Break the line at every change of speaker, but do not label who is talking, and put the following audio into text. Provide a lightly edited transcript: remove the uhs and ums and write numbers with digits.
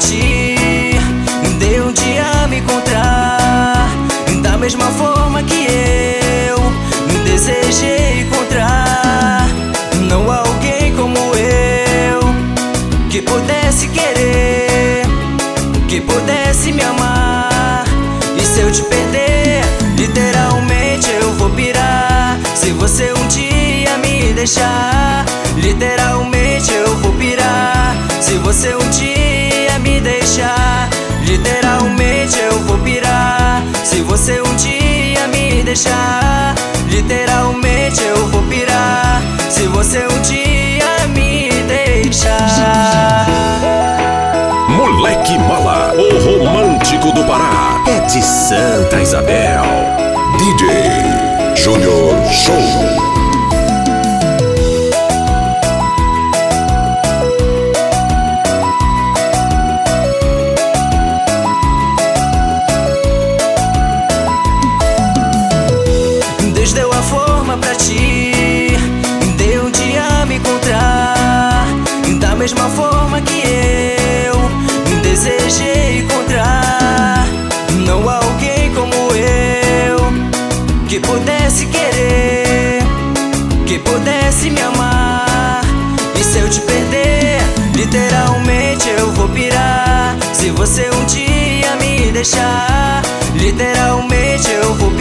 ti, de um dia me encontrar da mesma forma que eu desejei encontrar. Não há alguém como eu que pudesse querer, que pudesse me amar. E se eu te perder, literalmente eu vou pirar. Se você um dia me deixar, literalmente eu vou pirar. Se você um dia me deixar, literalmente eu vou pirar. Se você um dia me deixar, literalmente eu vou pirar. Se você um dia me deixar.
Moleque Mala, o romântico do Pará, é de Santa Isabel. DJ Júnior Show.
Deus deu a forma pra ti, deu um dia me encontrar da mesma forma que eu desejei encontrar. Não há alguém como eu que pudesse querer, que pudesse me amar. E se eu te perder, literalmente eu vou pirar. Se você um dia me deixar, literalmente eu vou pirar.